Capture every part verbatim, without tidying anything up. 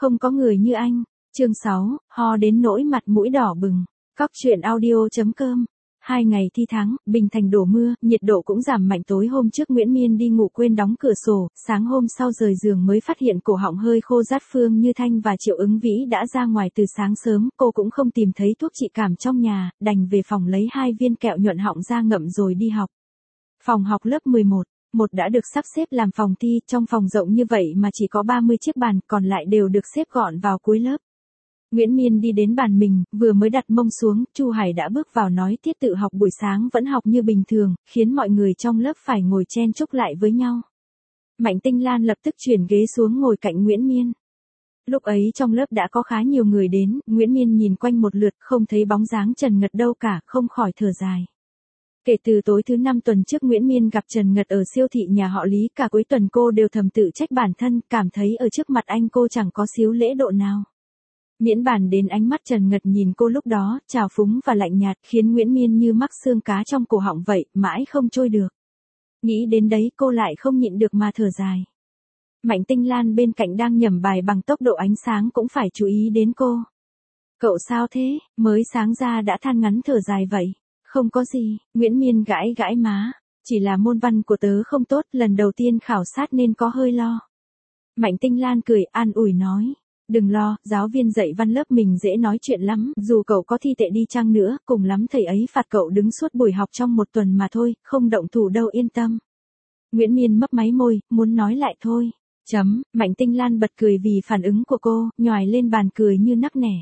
Không có người như anh. Chương sáu, ho đến nỗi mặt mũi đỏ bừng. Cóc truyện audio.com. Hai ngày thi tháng, Bình Thành đổ mưa, nhiệt độ cũng giảm mạnh. Tối hôm trước Nguyễn Miên đi ngủ quên đóng cửa sổ, sáng hôm sau rời giường mới phát hiện cổ họng hơi khô rát. Phương Như Thanh và Triệu Ứng Vĩ đã ra ngoài từ sáng sớm, cô cũng không tìm thấy thuốc trị cảm trong nhà, đành về phòng lấy hai viên kẹo nhuận họng ra ngậm rồi đi học. Phòng học lớp mười một. Một đã được sắp xếp làm phòng thi, trong phòng rộng như vậy mà chỉ có ba mươi chiếc bàn, còn lại đều được xếp gọn vào cuối lớp. Nguyễn Miên đi đến bàn mình, vừa mới đặt mông xuống, Chu Hải đã bước vào nói tiết tự học buổi sáng vẫn học như bình thường, khiến mọi người trong lớp phải ngồi chen chúc lại với nhau. Mạnh Tinh Lan lập tức chuyển ghế xuống ngồi cạnh Nguyễn Miên. Lúc ấy trong lớp đã có khá nhiều người đến, Nguyễn Miên nhìn quanh một lượt không thấy bóng dáng Trần Ngật đâu cả, không khỏi thở dài. Kể từ tối thứ năm tuần trước Nguyễn Miên gặp Trần Ngật ở siêu thị nhà họ Lý, cả cuối tuần cô đều thầm tự trách bản thân, cảm thấy ở trước mặt anh cô chẳng có xíu lễ độ nào. Miễn bàn đến ánh mắt Trần Ngật nhìn cô lúc đó, trào phúng và lạnh nhạt, khiến Nguyễn Miên như mắc xương cá trong cổ họng vậy, mãi không trôi được. Nghĩ đến đấy cô lại không nhịn được mà thở dài. Mạnh Tinh Lan bên cạnh đang nhẩm bài bằng tốc độ ánh sáng cũng phải chú ý đến cô. Cậu sao thế, mới sáng ra đã than ngắn thở dài vậy? Không có gì, Nguyễn Miên gãi gãi má. Chỉ là môn văn của tớ không tốt, lần đầu tiên khảo sát nên có hơi lo. Mạnh Tinh Lan cười an ủi nói. Đừng lo, giáo viên dạy văn lớp mình dễ nói chuyện lắm, dù cậu có thi tệ đi chăng nữa, cùng lắm thầy ấy phạt cậu đứng suốt buổi học trong một tuần mà thôi, không động thủ đâu yên tâm. Nguyễn Miên mấp máy môi, muốn nói lại thôi. Chấm, Mạnh Tinh Lan bật cười vì phản ứng của cô, nhoài lên bàn cười như nắc nẻ.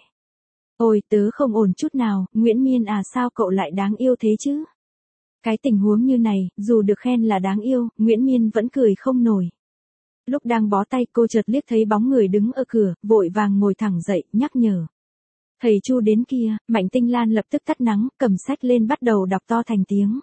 Ôi, tớ không ổn chút nào, Nguyễn Miên à, sao cậu lại đáng yêu thế chứ? Cái tình huống như này, dù được khen là đáng yêu, Nguyễn Miên vẫn cười không nổi. Lúc đang bó tay cô chợt liếc thấy bóng người đứng ở cửa, vội vàng ngồi thẳng dậy, nhắc nhở. Thầy Chu đến kia. Mạnh Tinh Lan lập tức tắt nắng, cầm sách lên bắt đầu đọc to thành tiếng.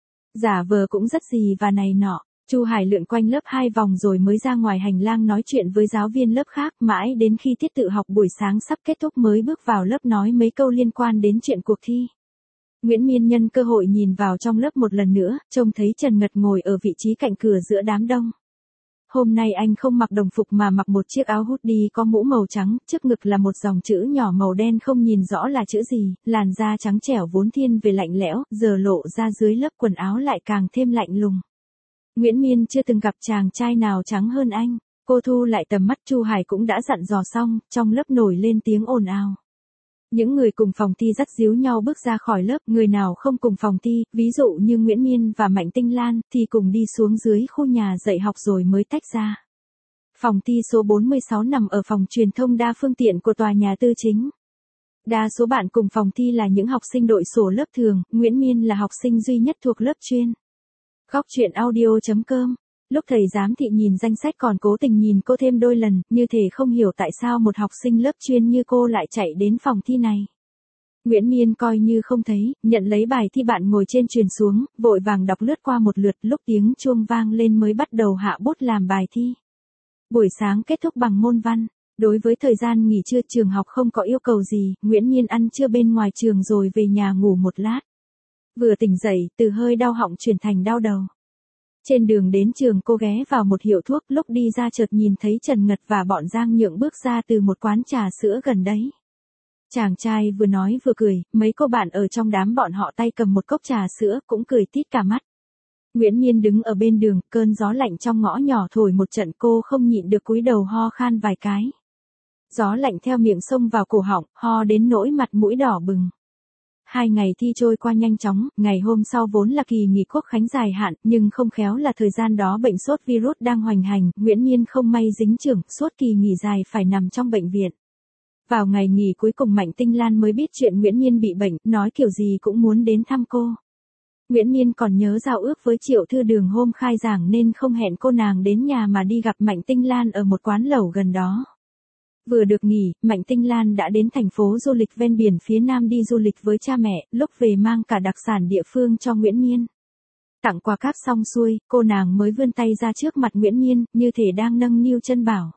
Giả vờ cũng rất gì và này nọ. Chu Hải lượn quanh lớp hai vòng rồi mới ra ngoài hành lang nói chuyện với giáo viên lớp khác, mãi đến khi tiết tự học buổi sáng sắp kết thúc mới bước vào lớp nói mấy câu liên quan đến chuyện cuộc thi. Nguyễn Miên nhân cơ hội nhìn vào trong lớp một lần nữa, trông thấy Trần Ngật ngồi ở vị trí cạnh cửa giữa đám đông. Hôm nay anh không mặc đồng phục mà mặc một chiếc áo hoodie có mũ màu trắng, trước ngực là một dòng chữ nhỏ màu đen không nhìn rõ là chữ gì, làn da trắng trẻo vốn thiên về lạnh lẽo, giờ lộ ra dưới lớp quần áo lại càng thêm lạnh lùng. Nguyễn Miên chưa từng gặp chàng trai nào trắng hơn anh. Cô thu lại tầm mắt. Chu Hải cũng đã dặn dò xong, trong lớp nổi lên tiếng ồn ào. Những người cùng phòng thi dắt díu nhau bước ra khỏi lớp, người nào không cùng phòng thi, ví dụ như Nguyễn Miên và Mạnh Tinh Lan, thì cùng đi xuống dưới khu nhà dạy học rồi mới tách ra. Phòng thi số bốn mươi sáu nằm ở phòng truyền thông đa phương tiện của tòa nhà tư chính. Đa số bạn cùng phòng thi là những học sinh đội sổ lớp thường, Nguyễn Miên là học sinh duy nhất thuộc lớp chuyên. Cóc truyện audio.com. Lúc thầy giám thị nhìn danh sách còn cố tình nhìn cô thêm đôi lần, như thể không hiểu tại sao một học sinh lớp chuyên như cô lại chạy đến phòng thi này. Nguyễn Miên coi như không thấy, nhận lấy bài thi bạn ngồi trên truyền xuống, vội vàng đọc lướt qua một lượt, lúc tiếng chuông vang lên mới bắt đầu hạ bút làm bài thi. Buổi sáng kết thúc bằng môn văn. Đối với thời gian nghỉ trưa trường học không có yêu cầu gì, Nguyễn Miên ăn trưa bên ngoài trường rồi về nhà ngủ một lát. Vừa tỉnh dậy, từ hơi đau họng chuyển thành đau đầu. Trên đường đến trường cô ghé vào một hiệu thuốc, lúc đi ra chợt nhìn thấy Trần Ngật và bọn Giang Nhượng bước ra từ một quán trà sữa gần đấy. Chàng trai vừa nói vừa cười, mấy cô bạn ở trong đám bọn họ tay cầm một cốc trà sữa cũng cười tít cả mắt. Nguyễn Miên đứng ở bên đường, cơn gió lạnh trong ngõ nhỏ thổi một trận, cô không nhịn được cúi đầu ho khan vài cái. Gió lạnh theo miệng xông vào cổ họng, ho đến nỗi mặt mũi đỏ bừng. Hai ngày thi trôi qua nhanh chóng, ngày hôm sau vốn là kỳ nghỉ quốc khánh dài hạn, nhưng không khéo là thời gian đó bệnh sốt virus đang hoành hành, Nguyễn Miên không may dính chưởng, suốt kỳ nghỉ dài phải nằm trong bệnh viện. Vào ngày nghỉ cuối cùng Mạnh Tinh Lan mới biết chuyện Nguyễn Miên bị bệnh, nói kiểu gì cũng muốn đến thăm cô. Nguyễn Miên còn nhớ giao ước với Triệu Thư Đường hôm khai giảng nên không hẹn cô nàng đến nhà mà đi gặp Mạnh Tinh Lan ở một quán lẩu gần đó. Vừa được nghỉ, Mạnh Tinh Lan đã đến thành phố du lịch ven biển phía Nam đi du lịch với cha mẹ, lúc về mang cả đặc sản địa phương cho Nguyễn Miên. Tặng quà cáp xong xuôi, cô nàng mới vươn tay ra trước mặt Nguyễn Miên, như thể đang nâng niu chân bảo.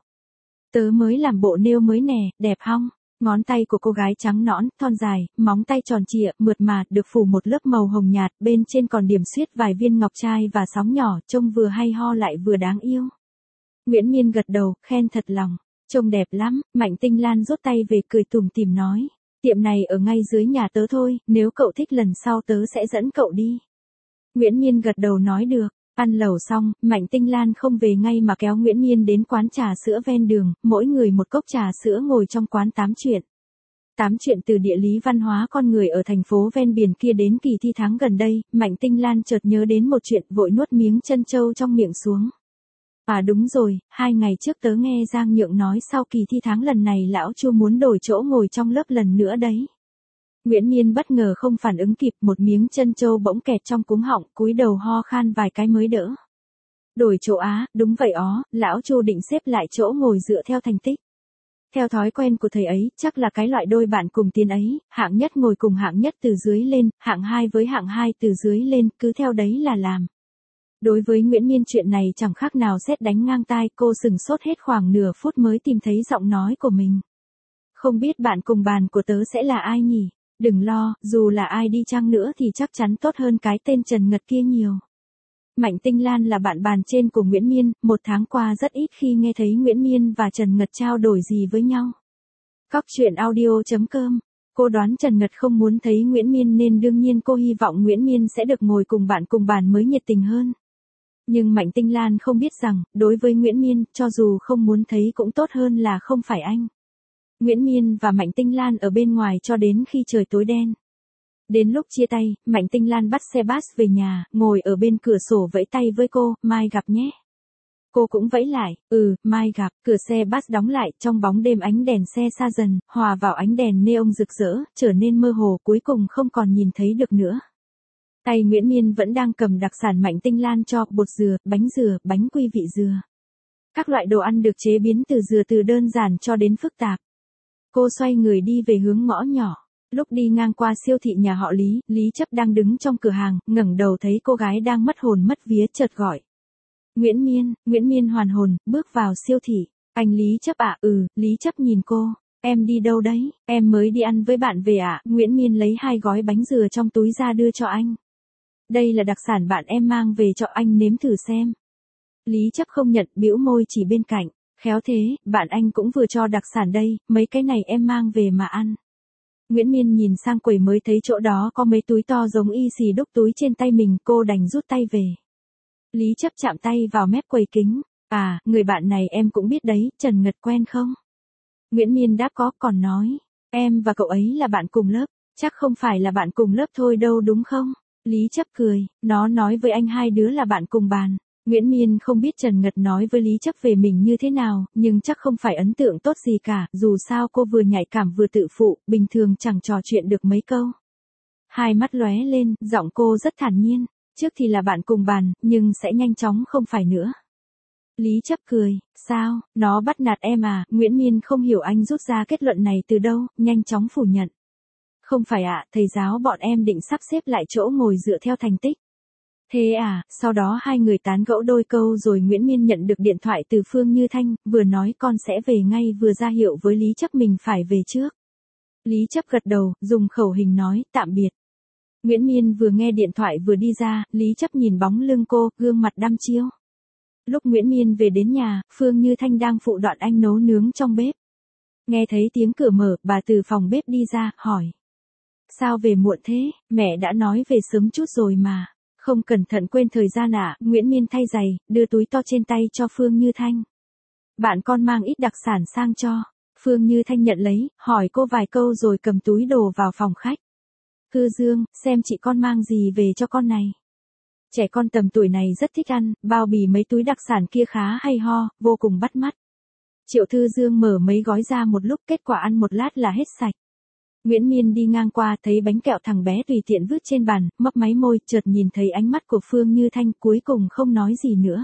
Tớ mới làm bộ nail mới nè, đẹp hong? Ngón tay của cô gái trắng nõn, thon dài, móng tay tròn trịa, mượt mà, được phủ một lớp màu hồng nhạt, bên trên còn điểm xuyết vài viên ngọc trai và sóng nhỏ, trông vừa hay ho lại vừa đáng yêu. Nguyễn Miên gật đầu, khen thật lòng. Trông đẹp lắm, Mạnh Tinh Lan rút tay về cười tủm tỉm nói. Tiệm này ở ngay dưới nhà tớ thôi, nếu cậu thích lần sau tớ sẽ dẫn cậu đi. Nguyễn Miên gật đầu nói được. Ăn lẩu xong, Mạnh Tinh Lan không về ngay mà kéo Nguyễn Miên đến quán trà sữa ven đường, mỗi người một cốc trà sữa ngồi trong quán tám chuyện. Tám chuyện từ địa lý văn hóa con người ở thành phố ven biển kia đến kỳ thi tháng gần đây, Mạnh Tinh Lan chợt nhớ đến một chuyện, vội nuốt miếng trân châu trong miệng xuống. À đúng rồi, hai ngày trước tớ nghe Giang Nhượng nói sau kỳ thi tháng lần này lão Chu muốn đổi chỗ ngồi trong lớp lần nữa đấy. Nguyễn Miên bất ngờ không phản ứng kịp, một miếng trân châu bỗng kẹt trong cuống họng, cúi đầu ho khan vài cái mới đỡ. Đổi chỗ á, đúng vậy ó, lão Chu định xếp lại chỗ ngồi dựa theo thành tích. Theo thói quen của thầy ấy, chắc là cái loại đôi bạn cùng tiến ấy, hạng nhất ngồi cùng hạng nhất từ dưới lên, hạng hai với hạng hai từ dưới lên, cứ theo đấy là làm. Đối với Nguyễn Miên chuyện này chẳng khác nào sét đánh ngang tai, cô sừng sốt hết khoảng nửa phút mới tìm thấy giọng nói của mình. Không biết bạn cùng bàn của tớ sẽ là ai nhỉ? Đừng lo, dù là ai đi chăng nữa thì chắc chắn tốt hơn cái tên Trần Ngật kia nhiều. Mạnh Tinh Lan là bạn bàn trên của Nguyễn Miên, một tháng qua rất ít khi nghe thấy Nguyễn Miên và Trần Ngật trao đổi gì với nhau. Cóc truyện audio chấm com. Cô đoán Trần Ngật không muốn thấy Nguyễn Miên nên đương nhiên cô hy vọng Nguyễn Miên sẽ được ngồi cùng bạn cùng bàn mới nhiệt tình hơn. Nhưng Mạnh Tinh Lan không biết rằng, đối với Nguyễn Miên, cho dù không muốn thấy cũng tốt hơn là không phải anh. Nguyễn Miên và Mạnh Tinh Lan ở bên ngoài cho đến khi trời tối đen. Đến lúc chia tay, Mạnh Tinh Lan bắt xe bus về nhà, ngồi ở bên cửa sổ vẫy tay với cô, mai gặp nhé. Cô cũng vẫy lại, ừ, mai gặp, cửa xe bus đóng lại, trong bóng đêm ánh đèn xe xa dần, hòa vào ánh đèn neon rực rỡ, trở nên mơ hồ, cuối cùng không còn nhìn thấy được nữa. Tay Nguyễn Miên vẫn đang cầm đặc sản Mạnh Tinh Lan cho, bột dừa, bánh dừa, bánh quy vị dừa. Các loại đồ ăn được chế biến từ dừa từ đơn giản cho đến phức tạp. Cô xoay người đi về hướng ngõ nhỏ. Lúc đi ngang qua siêu thị nhà họ Lý, Lý Chấp đang đứng trong cửa hàng, ngẩng đầu thấy cô gái đang mất hồn mất vía chợt gọi. Nguyễn Miên, Nguyễn Miên hoàn hồn, bước vào siêu thị. Anh Lý Chấp ạ, à, ừ, Lý Chấp nhìn cô. Em đi đâu đấy, em mới đi ăn với bạn về ạ. À? Nguyễn Miên lấy hai gói bánh dừa trong túi ra đưa cho anh. Đây là đặc sản bạn em mang về cho anh nếm thử xem. Lý Chấp không nhận, bĩu môi chỉ bên cạnh. Khéo thế, bạn anh cũng vừa cho đặc sản đây, mấy cái này em mang về mà ăn. Nguyễn Miên nhìn sang quầy mới thấy chỗ đó có mấy túi to giống y xì đúc túi trên tay mình, cô đành rút tay về. Lý Chấp chạm tay vào mép quầy kính. À, người bạn này em cũng biết đấy, Trần Ngật quen không? Nguyễn Miên đáp có, còn nói. Em và cậu ấy là bạn cùng lớp, chắc không phải là bạn cùng lớp thôi đâu đúng không? Lý Chấp cười, nó nói với anh hai đứa là bạn cùng bàn. Nguyễn Miên không biết Trần Ngật nói với Lý Chấp về mình như thế nào, nhưng chắc không phải ấn tượng tốt gì cả, dù sao cô vừa nhạy cảm vừa tự phụ, bình thường chẳng trò chuyện được mấy câu. Hai mắt lóe lên, giọng cô rất thản nhiên, trước thì là bạn cùng bàn, nhưng sẽ nhanh chóng không phải nữa. Lý Chấp cười, sao, nó bắt nạt em à? Nguyễn Miên không hiểu anh rút ra kết luận này từ đâu, nhanh chóng phủ nhận. Không phải ạ, à, thầy giáo bọn em định sắp xếp lại chỗ ngồi dựa theo thành tích. Thế à, sau đó hai người tán gẫu đôi câu rồi Nguyễn Miên nhận được điện thoại từ Phương Như Thanh, vừa nói con sẽ về ngay vừa ra hiệu với Lý Chấp mình phải về trước. Lý Chấp gật đầu, dùng khẩu hình nói, tạm biệt. Nguyễn Miên vừa nghe điện thoại vừa đi ra, Lý Chấp nhìn bóng lưng cô, gương mặt đăm chiêu. Lúc Nguyễn Miên về đến nhà, Phương Như Thanh đang phụ Đoạn Anh nấu nướng trong bếp. Nghe thấy tiếng cửa mở, bà từ phòng bếp đi ra, hỏi. Sao về muộn thế, mẹ đã nói về sớm chút rồi mà. Không cẩn thận quên thời gian ạ, à? Nguyễn Miên thay giày, đưa túi to trên tay cho Phương Như Thanh. Bạn con mang ít đặc sản sang cho. Phương Như Thanh nhận lấy, hỏi cô vài câu rồi cầm túi đồ vào phòng khách. Cư Dương, xem chị con mang gì về cho con này. Trẻ con tầm tuổi này rất thích ăn, bao bì mấy túi đặc sản kia khá hay ho, vô cùng bắt mắt. Triệu Thư Dương mở mấy gói ra một lúc, kết quả ăn một lát là hết sạch. Nguyễn Miên đi ngang qua thấy bánh kẹo thằng bé tùy tiện vứt trên bàn, mấp máy môi, chợt nhìn thấy ánh mắt của Phương Như Thanh, cuối cùng không nói gì nữa.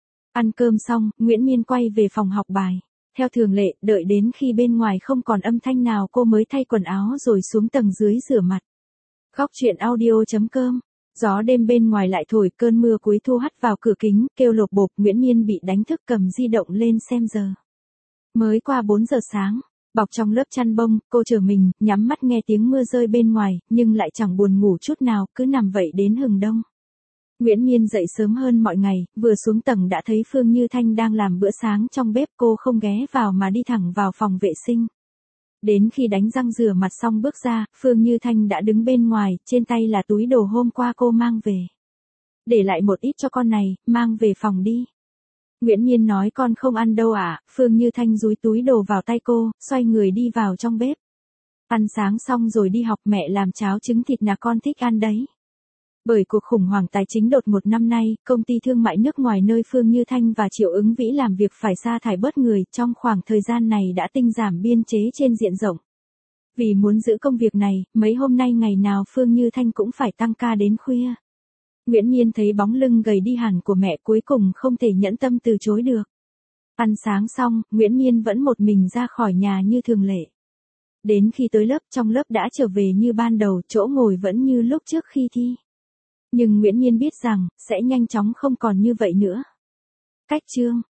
Ăn cơm xong, Nguyễn Miên quay về phòng học bài. Theo thường lệ, đợi đến khi bên ngoài không còn âm thanh nào cô mới thay quần áo rồi xuống tầng dưới rửa mặt. Góc truyện audio chấm com. Gió đêm bên ngoài lại thổi, cơn mưa cuối thu hắt vào cửa kính, kêu lộp bộp. Nguyễn Miên bị đánh thức cầm di động lên xem giờ. Mới qua bốn giờ sáng. Bọc trong lớp chăn bông, cô trở mình, nhắm mắt nghe tiếng mưa rơi bên ngoài, nhưng lại chẳng buồn ngủ chút nào, cứ nằm vậy đến hừng đông. Nguyễn Miên dậy sớm hơn mọi ngày, vừa xuống tầng đã thấy Phương Như Thanh đang làm bữa sáng trong bếp, cô không ghé vào mà đi thẳng vào phòng vệ sinh. Đến khi đánh răng rửa mặt xong bước ra, Phương Như Thanh đã đứng bên ngoài, trên tay là túi đồ hôm qua cô mang về. Để lại một ít cho con này, mang về phòng đi. Nguyễn Miên nói con không ăn đâu ạ, à? Phương Như Thanh dúi túi đồ vào tay cô, xoay người đi vào trong bếp. Ăn sáng xong rồi đi học, mẹ làm cháo trứng thịt là con thích ăn đấy. Bởi cuộc khủng hoảng tài chính đột ngột năm nay, công ty thương mại nước ngoài nơi Phương Như Thanh và Triệu Ứng Vĩ làm việc phải sa thải bớt người, trong khoảng thời gian này đã tinh giảm biên chế trên diện rộng. Vì muốn giữ công việc này, mấy hôm nay ngày nào Phương Như Thanh cũng phải tăng ca đến khuya. Nguyễn Miên thấy bóng lưng gầy đi hẳn của mẹ cuối cùng không thể nhẫn tâm từ chối được. Ăn sáng xong, Nguyễn Miên vẫn một mình ra khỏi nhà như thường lệ. Đến khi tới lớp, trong lớp đã trở về như ban đầu, chỗ ngồi vẫn như lúc trước khi thi. Nhưng Nguyễn Miên biết rằng, sẽ nhanh chóng không còn như vậy nữa. Cách chương